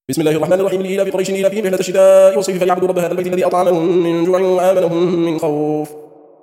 بسم الله الرحمن الرحيم. لإيلاف قريش إيلافهم رحلة الشتاء والصيف فليعبدوا رب هذا البيت الذي أطعمهم من جوع وآمنهم من خوف.